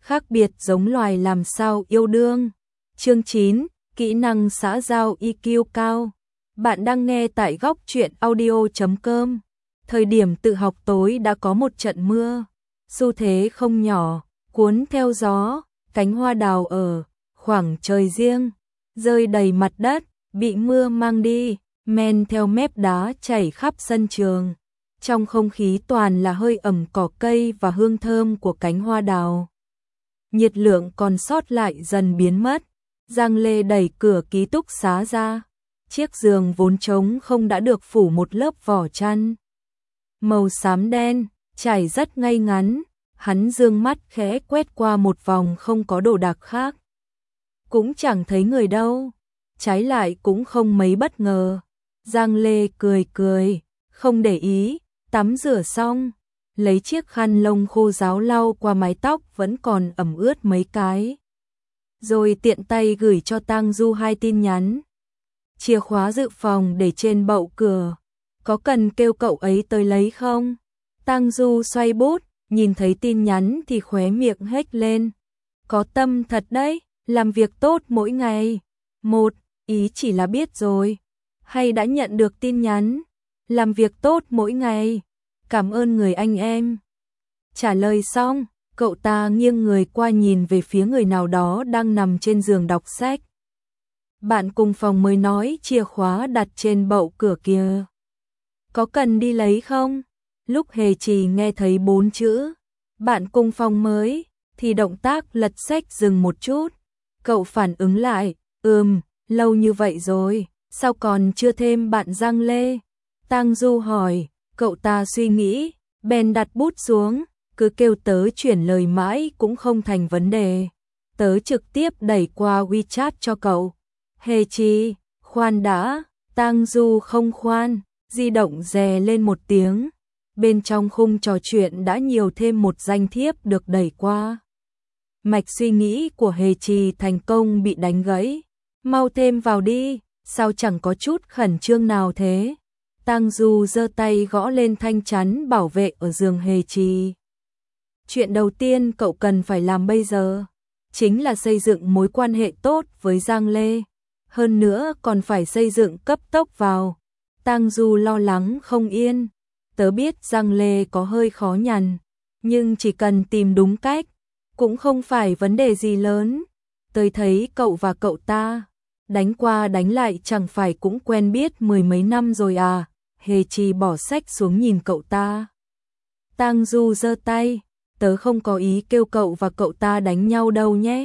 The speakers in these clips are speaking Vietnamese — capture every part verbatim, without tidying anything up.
khác biệt giống loài làm sao yêu đương. Chương chín, kỹ năng xã giao i kiu cao. Bạn đang nghe tại góc truyện audio chấm com. Thời điểm tự học tối đã có một trận mưa, xu thế không nhỏ, cuốn theo gió, cánh hoa đào ở khoảng trời riêng, rơi đầy mặt đất, bị mưa mang đi, men theo mép đá chảy khắp sân trường. Trong không khí toàn là hơi ẩm cỏ cây và hương thơm của cánh hoa đào. Nhiệt lượng còn sót lại dần biến mất. Giang Lê đẩy cửa ký túc xá ra. Chiếc giường vốn trống không đã được phủ một lớp vỏ chăn màu xám đen, trải rất ngay ngắn. Hắn dương mắt khẽ quét qua một vòng không có đồ đạc khác. Cũng chẳng thấy người đâu. Trái lại cũng không mấy bất ngờ. Giang Lê cười cười, không để ý, tắm rửa xong, lấy chiếc khăn lông khô ráo lau qua mái tóc vẫn còn ẩm ướt mấy cái. Rồi tiện tay gửi cho Tang Du hai tin nhắn. Chìa khóa dự phòng để trên bậu cửa. Có cần kêu cậu ấy tới lấy không? Tang Du xoay bút, nhìn thấy tin nhắn thì khóe miệng hếch lên. Có tâm thật đấy, làm việc tốt mỗi ngày. Một, ý chỉ là biết rồi. Hay đã nhận được tin nhắn. Làm việc tốt mỗi ngày. Cảm ơn người anh em. Trả lời xong, cậu ta nghiêng người qua nhìn về phía người nào đó đang nằm trên giường đọc sách. Bạn cùng phòng mới nói chìa khóa đặt trên bậu cửa kia. Có cần đi lấy không? Lúc Hề Trì nghe thấy bốn chữ bạn cùng phòng mới thì động tác lật sách dừng một chút. Cậu phản ứng lại, ừm, lâu như vậy rồi, sao còn chưa thêm bạn Giang Lê? Tang Du hỏi, cậu ta suy nghĩ, bèn đặt bút xuống, cứ kêu tớ chuyển lời mãi cũng không thành vấn đề. Tớ trực tiếp đẩy qua WeChat cho cậu. Hề Trì, khoan đã. Tang Du không khoan, di động rè lên một tiếng. Bên trong khung trò chuyện đã nhiều thêm một danh thiếp được đẩy qua. Mạch suy nghĩ của Hề Trì thành công bị đánh gãy. Mau thêm vào đi, sao chẳng có chút khẩn trương nào thế? Tang Du giơ tay gõ lên thanh chắn bảo vệ ở giường Hề Trì. Chuyện đầu tiên cậu cần phải làm bây giờ chính là xây dựng mối quan hệ tốt với Giang Lê. Hơn nữa còn phải xây dựng cấp tốc vào. Tang Du lo lắng không yên. Tớ biết Giang Lê có hơi khó nhằn, nhưng chỉ cần tìm đúng cách, cũng không phải vấn đề gì lớn. Tớ thấy cậu và cậu ta đánh qua đánh lại chẳng phải cũng quen biết mười mấy năm rồi à? Hề Trì bỏ sách xuống nhìn cậu ta. Tang Du giơ tay, tớ không có ý kêu cậu và cậu ta đánh nhau đâu nhé.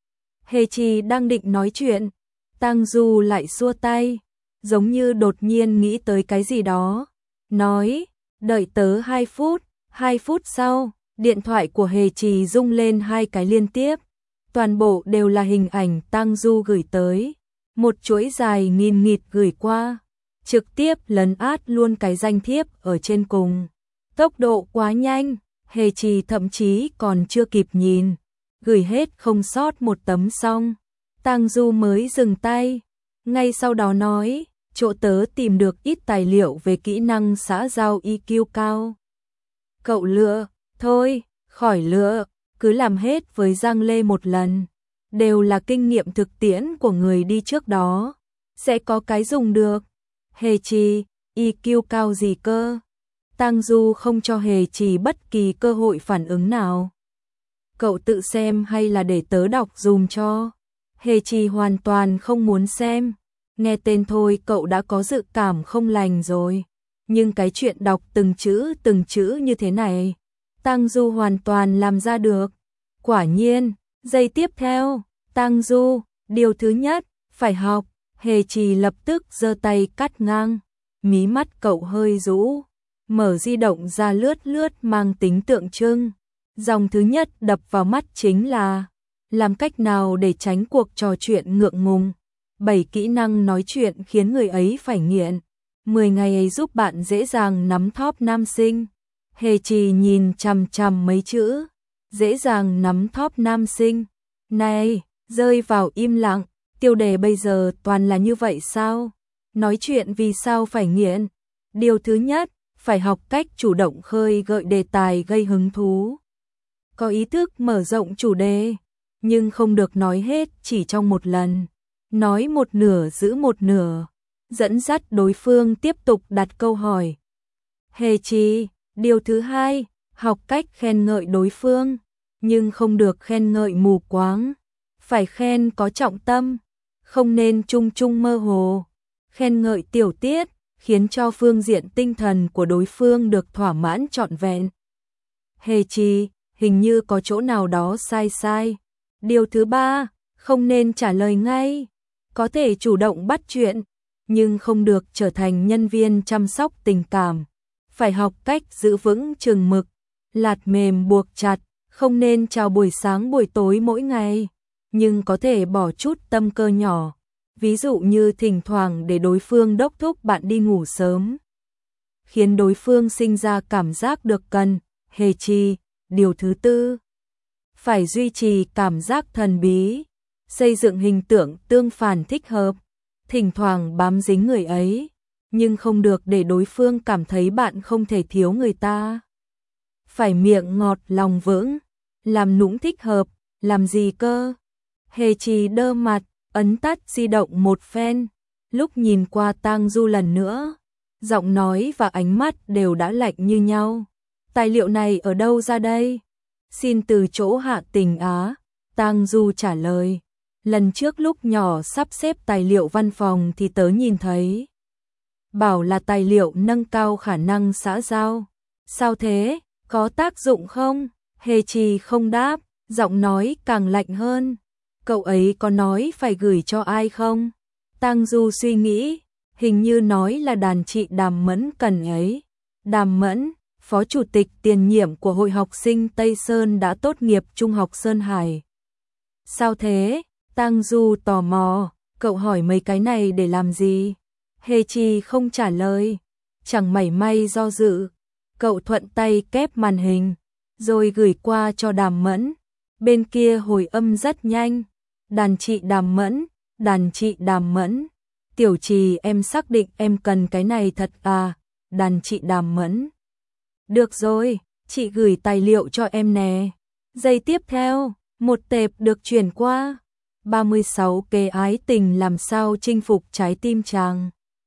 Hề Trì đang định nói chuyện, Tang Du lại xua tay, giống như đột nhiên nghĩ tới cái gì đó. Nói, đợi tớ hai phút, hai phút sau, điện thoại của Hề Trì rung lên hai cái liên tiếp. Toàn bộ đều là hình ảnh Tang Du gửi tới. Một chuỗi dài nghìn nghịt gửi qua. Trực tiếp lấn át luôn cái danh thiếp ở trên cùng. Tốc độ quá nhanh, Hề Trì thậm chí còn chưa kịp nhìn. Gửi hết không sót một tấm xong. Tang Du mới dừng tay. Ngay sau đó nói, chỗ tớ tìm được ít tài liệu về kỹ năng xã giao i kiu cao. Cậu lựa, thôi, khỏi lựa, cứ làm hết với Giang Lê một lần. Đều là kinh nghiệm thực tiễn của người đi trước đó. Sẽ có cái dùng được. Hề Trì, i kiu cao gì cơ? Tang Du không cho Hề Trì bất kỳ cơ hội phản ứng nào. Cậu tự xem hay là để tớ đọc dùm cho? Hề Trì hoàn toàn không muốn xem. Nghe tên thôi cậu đã có dự cảm không lành rồi. Nhưng cái chuyện đọc từng chữ từng chữ như thế này, Tang Du hoàn toàn làm ra được. Quả nhiên, giây tiếp theo, Tang Du, điều thứ nhất, phải học. Hề Trì lập tức giơ tay cắt ngang. Mí mắt cậu hơi rũ, mở di động ra lướt lướt mang tính tượng trưng. Dòng thứ nhất đập vào mắt chính là làm cách nào để tránh cuộc trò chuyện ngượng ngùng. bảy kỹ năng nói chuyện khiến người ấy phải nghiện. mười ngày ấy giúp bạn dễ dàng nắm top nam sinh. Hề Trì nhìn chằm chằm mấy chữ. Dễ dàng nắm top nam sinh. Này, rơi vào im lặng. Tiêu đề bây giờ toàn là như vậy sao? Nói chuyện vì sao phải nghiện? Điều thứ nhất, phải học cách chủ động khơi gợi đề tài gây hứng thú. có ý thức mở rộng chủ đề, nhưng không được nói hết chỉ trong một lần. Nói một nửa giữ một nửa, dẫn dắt đối phương tiếp tục đặt câu hỏi. Hề Trì, điều thứ hai, học cách khen ngợi đối phương, nhưng không được khen ngợi mù quáng, phải khen có trọng tâm, không nên chung chung mơ hồ. Khen ngợi tiểu tiết, khiến cho phương diện tinh thần của đối phương được thỏa mãn trọn vẹn. Hề Trì, hình như có chỗ nào đó sai sai. Điều thứ ba, không nên trả lời ngay, có thể chủ động bắt chuyện, nhưng không được trở thành nhân viên chăm sóc tình cảm. Phải học cách giữ vững chừng mực, lạt mềm buộc chặt, không nên chào buổi sáng buổi tối mỗi ngày, nhưng có thể bỏ chút tâm cơ nhỏ, ví dụ như thỉnh thoảng để đối phương đốc thúc bạn đi ngủ sớm, khiến đối phương sinh ra cảm giác được cần. Hề Trì, điều thứ tư, phải duy trì cảm giác thần bí, xây dựng hình tượng tương phản thích hợp, thỉnh thoảng bám dính người ấy, nhưng không được để đối phương cảm thấy bạn không thể thiếu người ta. Phải miệng ngọt lòng vững, làm nũng thích hợp, làm gì cơ? Hề Trì đơ mặt, ấn tắt di động một phen, lúc nhìn qua Tang Du lần nữa, giọng nói và ánh mắt đều đã lạnh như nhau. Tài liệu này ở đâu ra đây? Xin từ chỗ Hạ Tình Á. Tang Du trả lời. Lần trước lúc nhỏ sắp xếp tài liệu văn phòng thì tớ nhìn thấy. Bảo là tài liệu nâng cao khả năng xã giao. Sao thế? Có tác dụng không? Hề Trì không đáp, giọng nói càng lạnh hơn. Cậu ấy có nói phải gửi cho ai không? Tang Du suy nghĩ, hình như nói là đàn chị Đàm Mẫn cần ấy. Đàm Mẫn, phó chủ tịch tiền nhiệm của Hội học sinh Tây Sơn đã tốt nghiệp Trung học Sơn Hải. Sao thế? Tang Du tò mò, cậu hỏi mấy cái này để làm gì? Hề Trì không trả lời, chẳng mảy may do dự. Cậu thuận tay kép màn hình, rồi gửi qua cho Đàm Mẫn. Bên kia hồi âm rất nhanh. Đàn chị Đàm Mẫn, đàn chị Đàm Mẫn. Tiểu Trì em xác định em cần cái này thật à? Đàn chị Đàm Mẫn. Được rồi, chị gửi tài liệu cho em nè. Giây tiếp theo, một tệp được chuyển qua. ba mươi sáu kế ái tình làm sao chinh phục trái tim chàng.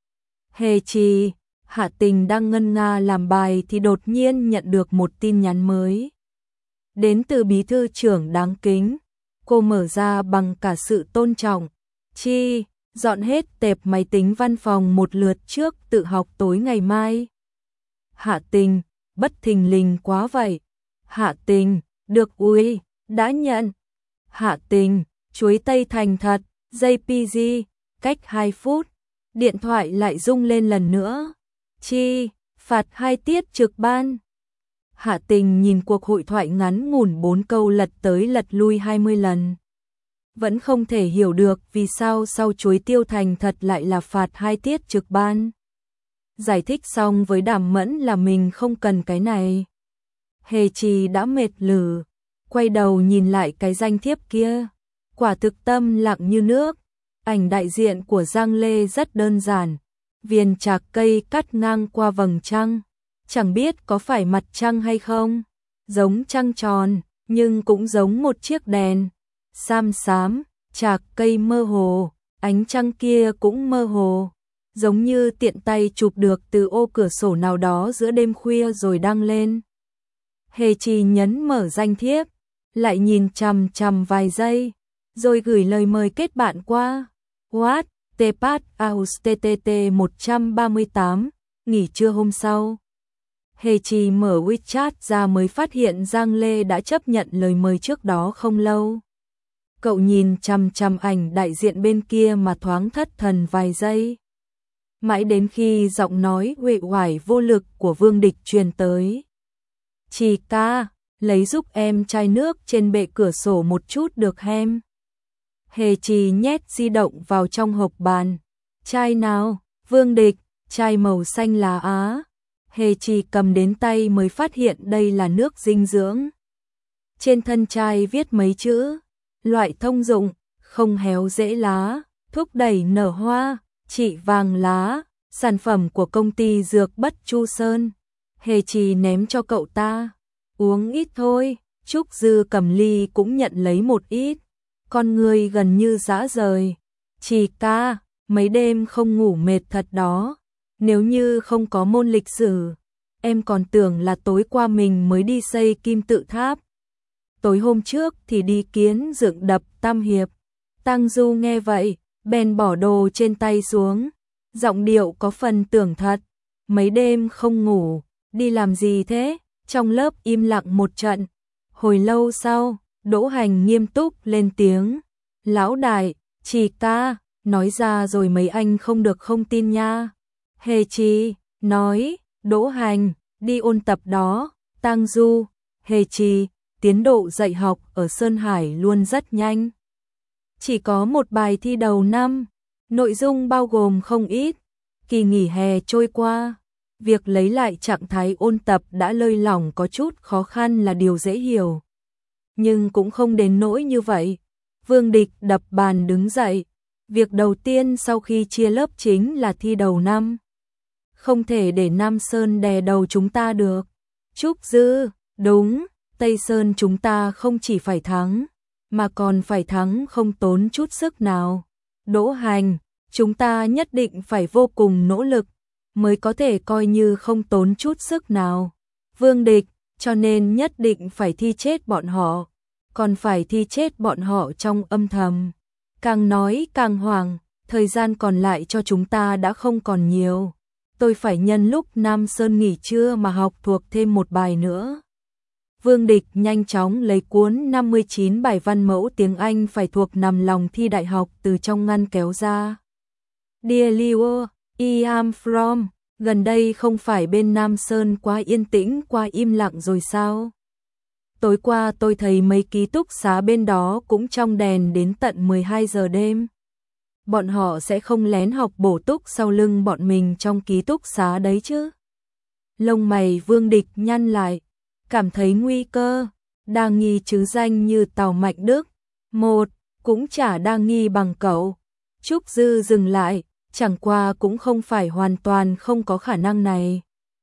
Hề Trì, Hạ Tình đang ngân nga làm bài thì đột nhiên nhận được một tin nhắn mới. Đến từ bí thư trưởng đáng kính. Cô mở ra bằng cả sự tôn trọng. Chi, dọn hết tệp máy tính văn phòng một lượt trước tự học tối ngày mai. Hạ Tình, bất thình lình quá vậy. Hạ Tình, được ui, đã nhận. Hạ Tình, chuối tây thành thật, gi pê giê, cách hai phút. Điện thoại lại rung lên lần nữa. Chi, phạt hai tiết trực ban. Hạ Tình nhìn cuộc hội thoại ngắn ngủn bốn câu lật tới lật lui hai mươi lần. Vẫn không thể hiểu được vì sao sau chuối tiêu thành thật lại là phạt hai tiết trực ban. Giải thích xong với Đàm Mẫn là mình không cần cái này. Hề Trì đã mệt lử, quay đầu nhìn lại cái danh thiếp kia. Quả thực tâm lặng như nước. Ảnh đại diện của Giang Lê rất đơn giản. Viền chạc cây cắt ngang qua vầng trăng. Chẳng biết có phải mặt trăng hay không. Giống trăng tròn, nhưng cũng giống một chiếc đèn. Xám xám, chạc cây mơ hồ, ánh trăng kia cũng mơ hồ. Giống như tiện tay chụp được từ ô cửa sổ nào đó giữa đêm khuya rồi đăng lên. Hề Trì nhấn mở danh thiếp, lại nhìn chằm chằm vài giây, rồi gửi lời mời kết bạn qua. What? Tepat Aus ttt một ba tám, nghỉ trưa hôm sau. Hề Trì mở WeChat ra mới phát hiện Giang Lê đã chấp nhận lời mời trước đó không lâu. Cậu nhìn chằm chằm ảnh đại diện bên kia mà thoáng thất thần vài giây. Mãi đến khi giọng nói uể oải vô lực của Vương Địch truyền tới. Trì ca, lấy giúp em chai nước trên bệ cửa sổ một chút được hem. Hề Trì nhét di động vào trong hộp bàn. Chai nào? Vương Địch, chai màu xanh lá Á. Hề Trì cầm đến tay mới phát hiện đây là nước dinh dưỡng. Trên thân chai viết mấy chữ. Loại thông dụng, không héo rễ lá, thúc đẩy nở hoa, trị vàng lá, sản phẩm của công ty dược Bất Chu Sơn. Hề Trì ném cho cậu ta. Uống ít thôi, Trúc Dư cầm ly cũng nhận lấy một ít, con người gần như dã rời. Trì ca, mấy đêm không ngủ mệt thật đó, nếu như không có môn lịch sử, em còn tưởng là tối qua mình mới đi xây kim tự tháp. Tối hôm trước thì đi kiến dựng đập Tam Hiệp. Tang Du nghe vậy, bèn bỏ đồ trên tay xuống, giọng điệu có phần tưởng thật. Mấy đêm không ngủ, đi làm gì thế? Trong lớp im lặng một trận. Hồi lâu sau, Đỗ Hành nghiêm túc lên tiếng. Lão đại, Trì ca, nói ra rồi mấy anh không được không tin nha. Hề Trì, nói, Đỗ Hành, đi ôn tập đó. Tang Du, Hề Trì, tiến độ dạy học ở Sơn Hải luôn rất nhanh. Chỉ có một bài thi đầu năm, nội dung bao gồm không ít. Kỳ nghỉ hè trôi qua, việc lấy lại trạng thái ôn tập đã lơi lỏng có chút khó khăn là điều dễ hiểu. Nhưng cũng không đến nỗi như vậy. Vương Địch đập bàn đứng dậy. Việc đầu tiên sau khi chia lớp chính là thi đầu năm. Không thể để Nam Sơn đè đầu chúng ta được. Trúc Dư, đúng, Tây Sơn chúng ta không chỉ phải thắng, mà còn phải thắng không tốn chút sức nào. Đỗ Hành, chúng ta nhất định phải vô cùng nỗ lực, mới có thể coi như không tốn chút sức nào. Vương Địch, cho nên nhất định phải thi chết bọn họ, còn phải thi chết bọn họ trong âm thầm. Càng nói càng hoảng, thời gian còn lại cho chúng ta đã không còn nhiều. Tôi phải nhân lúc Nam Sơn nghỉ trưa mà học thuộc thêm một bài nữa. Vương Địch nhanh chóng lấy cuốn năm mươi chín bài văn mẫu tiếng Anh phải thuộc nằm lòng thi đại học từ trong ngăn kéo ra. Dear Leo, I am from, gần đây không phải bên Nam Sơn quá yên tĩnh quá im lặng rồi sao? Tối qua tôi thấy mấy ký túc xá bên đó cũng trong đèn đến tận mười hai giờ đêm. Bọn họ sẽ không lén học bổ túc sau lưng bọn mình trong ký túc xá đấy chứ? Lông mày Vương Địch nhăn lại, cảm thấy nguy cơ. Đa nghi chứ danh như Tào Mạnh Đức, một, cũng chả đa nghi bằng cậu. Trúc Dư dừng lại, chẳng qua cũng không phải hoàn toàn không có khả năng này.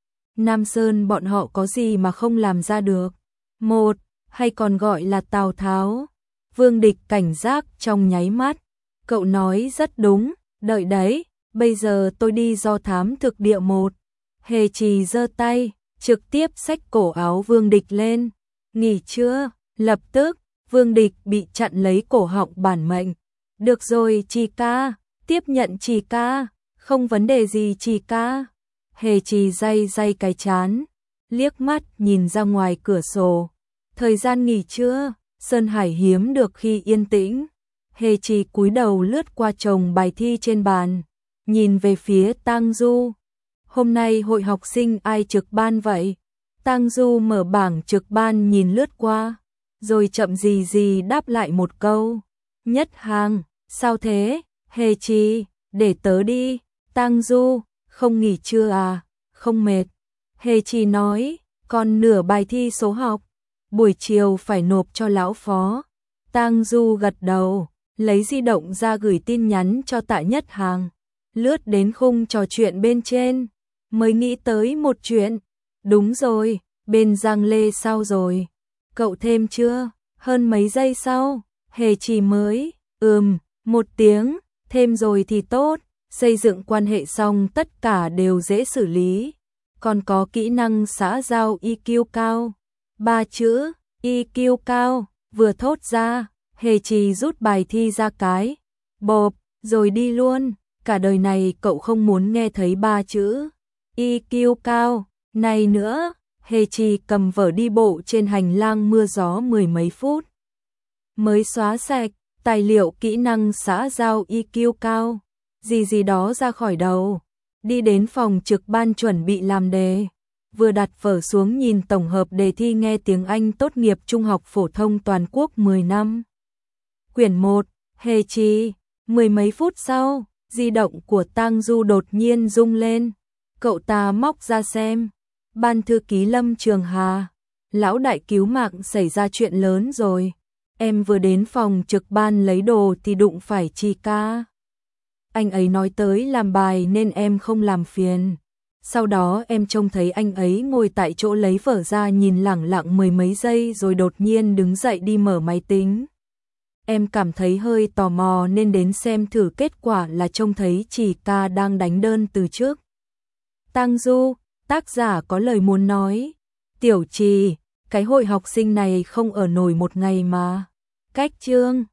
Nam Sơn bọn họ có gì mà không làm ra được? Một, hay còn gọi là Tào Tháo. Vương Địch cảnh giác trong nháy mắt. Cậu nói rất đúng, đợi đấy, bây giờ tôi đi do thám thực địa một. Hề Trì giơ tay, trực tiếp xách cổ áo Vương Địch lên. Nghỉ chưa? Lập tức, Vương Địch bị chặn lấy cổ họng bản mệnh. Được rồi Trì ca, tiếp nhận Trì ca, không vấn đề gì Trì ca. Hề Trì day day cái chán, liếc mắt nhìn ra ngoài cửa sổ. Thời gian nghỉ trưa, Sơn Hải hiếm được khi yên tĩnh. Hề Trì cúi đầu lướt qua chồng bài thi trên bàn, nhìn về phía Tang Du. Hôm nay hội học sinh ai trực ban vậy? Tang Du mở bảng trực ban nhìn lướt qua, rồi chậm gì gì đáp lại một câu. Nhất Hàng, sao thế? Hề Trì, để tớ đi. Tang Du, không nghỉ trưa à? Không mệt. Hề Trì nói, còn nửa bài thi số học, buổi chiều phải nộp cho lão phó. Tang Du gật đầu, lấy di động ra gửi tin nhắn cho Tạ Nhất Hàng. Lướt đến khung trò chuyện bên trên, mới nghĩ tới một chuyện. Đúng rồi, bên Giang Lê sao rồi? Cậu thêm chưa? Hơn mấy giây sau, Hề Trì mới, ừm, một tiếng, thêm rồi thì tốt. Xây dựng quan hệ xong tất cả đều dễ xử lý. Còn có kỹ năng xã giao i kiu cao. Ba chữ, i kiu cao, vừa thốt ra, Hề Trì rút bài thi ra cái. Bộp, rồi đi luôn. Cả đời này cậu không muốn nghe thấy ba chữ i kiu cao này nữa. Hề Trì cầm vở đi bộ trên hành lang mưa gió mười mấy phút. Mới xóa sạch tài liệu kỹ năng xã giao i kiu cao. Gì gì đó ra khỏi đầu. Đi đến phòng trực ban chuẩn bị làm đề. Vừa đặt vở xuống nhìn tổng hợp đề thi nghe tiếng Anh tốt nghiệp trung học phổ thông toàn quốc mười năm. Quyển một, Hề Trì. Mười mấy phút sau, di động của Tang Du đột nhiên rung lên. Cậu ta móc ra xem. Ban thư ký Lâm Trường Hà. Lão đại cứu mạng, xảy ra chuyện lớn rồi. Em vừa đến phòng trực ban lấy đồ thì đụng phải Trì ca. Anh ấy nói tới làm bài nên em không làm phiền. Sau đó em trông thấy anh ấy ngồi tại chỗ lấy vở ra nhìn lẳng lặng mười mấy giây rồi đột nhiên đứng dậy đi mở máy tính. Em cảm thấy hơi tò mò nên đến xem thử, kết quả là trông thấy Chỉ Ca đang đánh đơn từ trước. Tang Du, tác giả có lời muốn nói. Tiểu Trì, cái hội học sinh này không ở nổi một ngày mà. Cách chương